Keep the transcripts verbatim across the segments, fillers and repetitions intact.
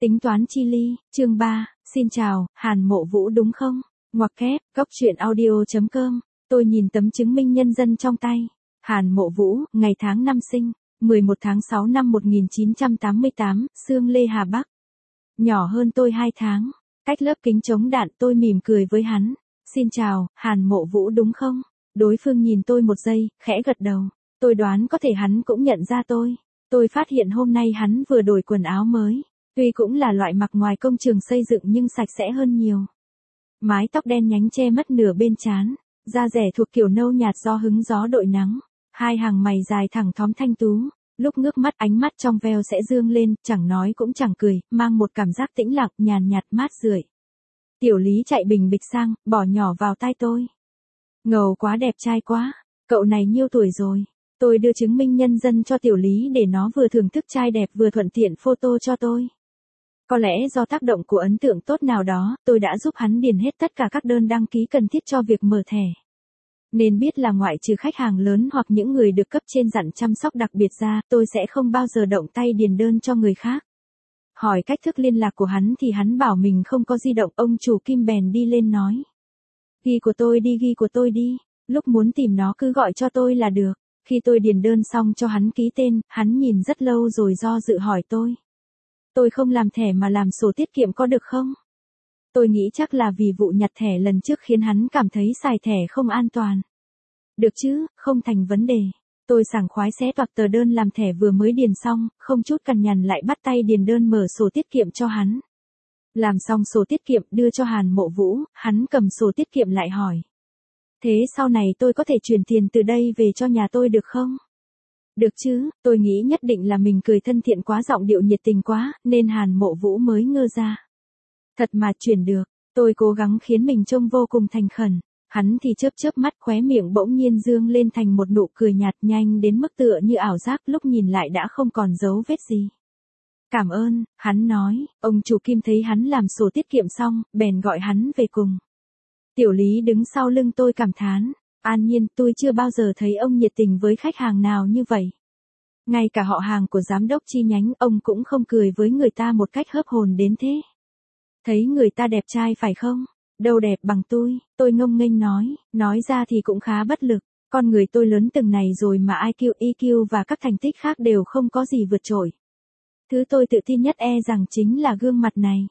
Tính toán chi ly, chương ba, xin chào, Hàn Mộ Vũ đúng không? Ngoặc kép, góc truyện audio.com, tôi nhìn tấm chứng minh nhân dân trong tay. Hàn Mộ Vũ, ngày tháng năm sinh, mười một tháng sáu năm một nghìn chín trăm tám mươi tám, Xương Lê Hà Bắc. Nhỏ hơn tôi hai tháng, cách lớp kính chống đạn tôi mỉm cười với hắn. Xin chào, Hàn Mộ Vũ đúng không? Đối phương nhìn tôi một giây, khẽ gật đầu. Tôi đoán có thể hắn cũng nhận ra tôi. Tôi phát hiện hôm nay hắn vừa đổi quần áo mới. Tuy cũng là loại mặc ngoài công trường xây dựng nhưng sạch sẽ hơn nhiều. Mái tóc đen nhánh che mất nửa bên trán, da rẻ thuộc kiểu nâu nhạt do hứng gió đội nắng, hai hàng mày dài thẳng thóm thanh tú, lúc ngước mắt ánh mắt trong veo sẽ dương lên, chẳng nói cũng chẳng cười, mang một cảm giác tĩnh lặng, nhàn nhạt mát rượi. Tiểu Lý chạy bình bịch sang, bỏ nhỏ vào tai tôi. Ngầu quá, đẹp trai quá, cậu này nhiêu tuổi rồi? Tôi đưa chứng minh nhân dân cho Tiểu Lý để nó vừa thưởng thức trai đẹp vừa thuận tiện photo cho tôi. Có lẽ do tác động của ấn tượng tốt nào đó, tôi đã giúp hắn điền hết tất cả các đơn đăng ký cần thiết cho việc mở thẻ. Nên biết là ngoại trừ khách hàng lớn hoặc những người được cấp trên dặn chăm sóc đặc biệt ra, tôi sẽ không bao giờ động tay điền đơn cho người khác. Hỏi cách thức liên lạc của hắn thì hắn bảo mình không có di động, ông chủ Kim bèn đi lên nói. Ghi của tôi đi, ghi của tôi đi, lúc muốn tìm nó cứ gọi cho tôi là được. Khi tôi điền đơn xong cho hắn ký tên, hắn nhìn rất lâu rồi do dự hỏi tôi. Tôi không làm thẻ mà làm sổ tiết kiệm có được không? Tôi nghĩ chắc là vì vụ nhặt thẻ lần trước khiến hắn cảm thấy xài thẻ không an toàn. Được chứ, không thành vấn đề. Tôi sảng khoái xé toạc tờ đơn làm thẻ vừa mới điền xong, không chút cằn nhằn lại bắt tay điền đơn mở sổ tiết kiệm cho hắn. Làm xong sổ tiết kiệm đưa cho Hàn Mộ Vũ, hắn cầm sổ tiết kiệm lại hỏi. Thế sau này tôi có thể chuyển tiền từ đây về cho nhà tôi được không? Được chứ, tôi nghĩ nhất định là mình cười thân thiện quá, giọng điệu nhiệt tình quá, nên Hàn Mộ Vũ mới ngơ ra. Thật mà chuyển được, tôi cố gắng khiến mình trông vô cùng thành khẩn. Hắn thì chớp chớp mắt, khóe miệng bỗng nhiên dương lên thành một nụ cười nhạt nhanh đến mức tựa như ảo giác, lúc nhìn lại đã không còn dấu vết gì. Cảm ơn, hắn nói. Ông chủ Kim thấy hắn làm sổ tiết kiệm xong, bèn gọi hắn về cùng. Tiểu Lý đứng sau lưng tôi cảm thán. An nhiên, tôi chưa bao giờ thấy ông nhiệt tình với khách hàng nào như vậy. Ngay cả họ hàng của giám đốc chi nhánh, ông cũng không cười với người ta một cách hớp hồn đến thế. Thấy người ta đẹp trai phải không? Đâu đẹp bằng tôi, tôi ngông nghênh nói, nói ra thì cũng khá bất lực. Con người tôi lớn từng này rồi mà i kiu, e kiu và các thành tích khác đều không có gì vượt trội. Thứ tôi tự tin nhất e rằng chính là gương mặt này.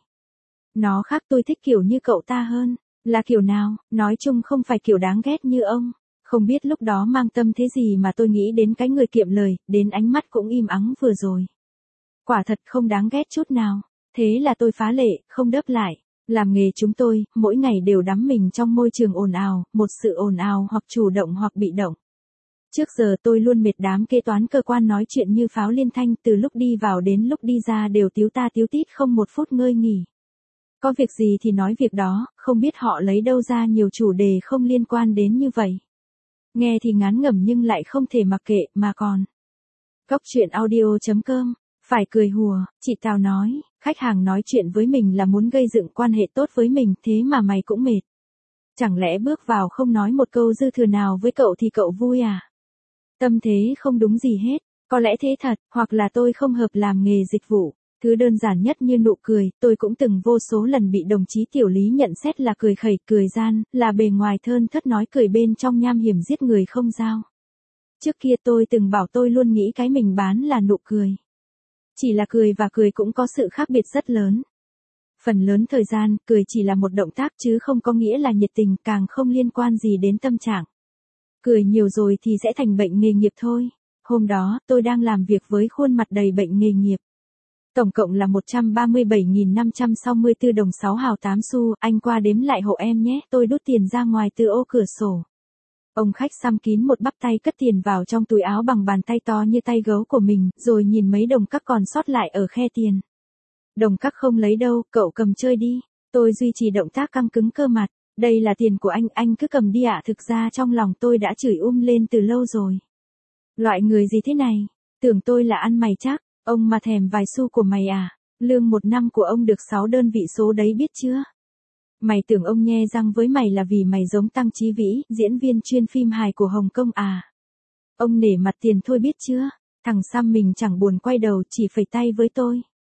Nó khác, tôi thích kiểu như cậu ta hơn. Là kiểu nào? Nói chung không phải kiểu đáng ghét như ông. Không biết lúc đó mang tâm thế gì mà tôi nghĩ đến cái người kiệm lời, đến ánh mắt cũng im ắng vừa rồi. Quả thật không đáng ghét chút nào. Thế là tôi phá lệ, không đớp lại. Làm nghề chúng tôi, mỗi ngày đều đắm mình trong môi trường ồn ào, một sự ồn ào hoặc chủ động hoặc bị động. Trước giờ tôi luôn mệt đám kế toán cơ quan nói chuyện như pháo liên thanh, từ lúc đi vào đến lúc đi ra đều tíu ta tíu tít không một phút ngơi nghỉ. Có việc gì thì nói việc đó, không biết họ lấy đâu ra nhiều chủ đề không liên quan đến như vậy. Nghe thì ngán ngẩm nhưng lại không thể mặc kệ mà còn. Góc truyện audio.com, phải cười hùa, chị Tào nói, khách hàng nói chuyện với mình là muốn gây dựng quan hệ tốt với mình, thế mà mày cũng mệt. Chẳng lẽ bước vào không nói một câu dư thừa nào với cậu thì cậu vui à? Tâm thế không đúng gì hết, có lẽ thế thật, hoặc là tôi không hợp làm nghề dịch vụ. Thứ đơn giản nhất như nụ cười, tôi cũng từng vô số lần bị đồng chí Tiểu Lý nhận xét là cười khẩy, cười gian, là bề ngoài thơn thớt nói cười bên trong nham hiểm giết người không dao. Trước kia tôi từng bảo tôi luôn nghĩ cái mình bán là nụ cười. Chỉ là cười và cười cũng có sự khác biệt rất lớn. Phần lớn thời gian, cười chỉ là một động tác chứ không có nghĩa là nhiệt tình, càng không liên quan gì đến tâm trạng. Cười nhiều rồi thì sẽ thành bệnh nghề nghiệp thôi. Hôm đó, tôi đang làm việc với khuôn mặt đầy bệnh nghề nghiệp. Tổng cộng là một trăm ba mươi bảy nghìn năm trăm sáu mươi tư đồng sáu hào tám xu, anh qua đếm lại hộ em nhé, tôi đút tiền ra ngoài từ ô cửa sổ. Ông khách xăm kín một bắp tay cất tiền vào trong túi áo bằng bàn tay to như tay gấu của mình, rồi nhìn mấy đồng cắc còn sót lại ở khe tiền. Đồng cắc không lấy đâu, cậu cầm chơi đi. Tôi duy trì động tác căng cứng cơ mặt, đây là tiền của anh, anh cứ cầm đi ạ. Thực ra trong lòng tôi đã chửi um lên từ lâu rồi. Loại người gì thế này, tưởng tôi là ăn mày chắc. Ông mà thèm vài xu của mày à? Lương một năm của ông được sáu đơn vị số đấy biết chưa? Mày tưởng ông nhe răng với mày là vì mày giống Tăng Chí Vĩ, diễn viên chuyên phim hài của Hồng Kông à? Ông nể mặt tiền thôi biết chưa? Thằng xăm mình chẳng buồn quay đầu, chỉ phẩy tay với tôi.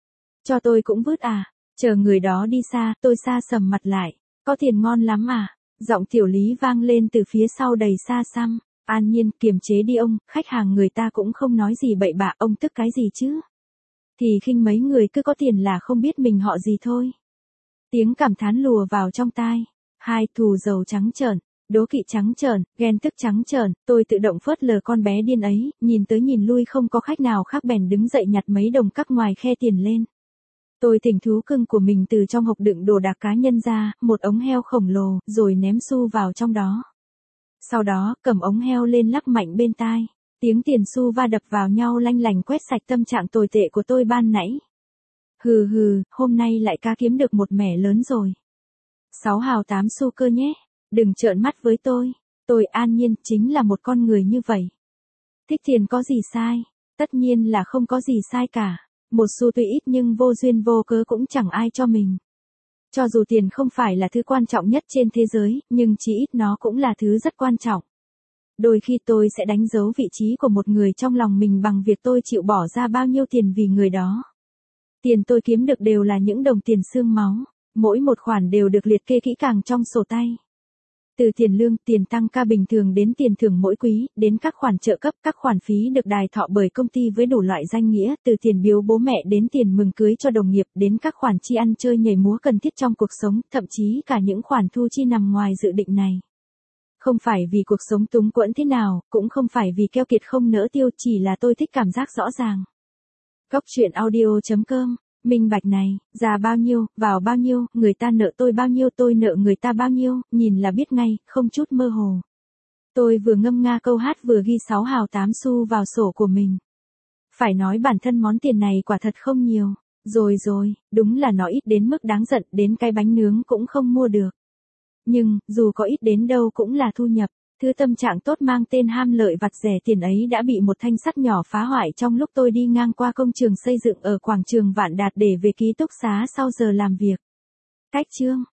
Cho tôi cũng vứt à? Chờ người đó đi xa, tôi xa sầm mặt lại. Có tiền ngon lắm à? Giọng Tiểu Lý vang lên từ phía sau đầy xa xăm. An Nhiên, kiềm chế đi ông, khách hàng người ta cũng không nói gì bậy bạ, ông tức cái gì chứ? Thì khinh mấy người cứ có tiền là không biết mình họ gì thôi. Tiếng cảm thán lùa vào trong tai. Hai, thù dầu trắng trợn, đố kỵ trắng trợn, ghen tức trắng trợn, tôi tự động phớt lờ con bé điên ấy, nhìn tới nhìn lui không có khách nào khác bèn đứng dậy nhặt mấy đồng cắc ngoài khe tiền lên. Tôi thỉnh thú cưng của mình từ trong hộp đựng đồ đạc cá nhân ra, một ống heo khổng lồ, rồi ném xu vào trong đó. Sau đó, cầm ống heo lên lắc mạnh bên tai. Tiếng tiền xu va đập vào nhau lanh lành quét sạch tâm trạng tồi tệ của tôi ban nãy. Hừ hừ, hôm nay lại cá kiếm được một mẻ lớn rồi. Sáu hào tám xu cơ nhé. Đừng trợn mắt với tôi. Tôi An Nhiên chính là một con người như vậy. Thích tiền có gì sai? Tất nhiên là không có gì sai cả. Một xu tuy ít nhưng vô duyên vô cớ cũng chẳng ai cho mình. Cho dù tiền không phải là thứ quan trọng nhất trên thế giới, nhưng chí ít nó cũng là thứ rất quan trọng. Đôi khi tôi sẽ đánh dấu vị trí của một người trong lòng mình bằng việc tôi chịu bỏ ra bao nhiêu tiền vì người đó. Tiền tôi kiếm được đều là những đồng tiền xương máu, mỗi một khoản đều được liệt kê kỹ càng trong sổ tay. Từ tiền lương, tiền tăng ca bình thường đến tiền thưởng mỗi quý, đến các khoản trợ cấp, các khoản phí được đài thọ bởi công ty với đủ loại danh nghĩa, từ tiền biếu bố mẹ đến tiền mừng cưới cho đồng nghiệp, đến các khoản chi ăn chơi nhảy múa cần thiết trong cuộc sống, thậm chí cả những khoản thu chi nằm ngoài dự định này. Không phải vì cuộc sống túng quẫn thế nào, cũng không phải vì keo kiệt không nỡ tiêu, chỉ là tôi thích cảm giác rõ ràng. Góc truyện audio chấm com, minh bạch này, ra bao nhiêu, vào bao nhiêu, người ta nợ tôi bao nhiêu, tôi nợ người ta bao nhiêu, nhìn là biết ngay, không chút mơ hồ. Tôi vừa ngâm nga câu hát vừa ghi sáu hào tám xu vào sổ của mình. Phải nói bản thân món tiền này quả thật không nhiều. Rồi rồi, đúng là nó ít đến mức đáng giận, đến cái bánh nướng cũng không mua được. Nhưng, dù có ít đến đâu cũng là thu nhập. Thứ tâm trạng tốt mang tên ham lợi vặt rẻ tiền ấy đã bị một thanh sắt nhỏ phá hoại trong lúc tôi đi ngang qua công trường xây dựng ở quảng trường Vạn Đạt để về ký túc xá sau giờ làm việc. Cách chương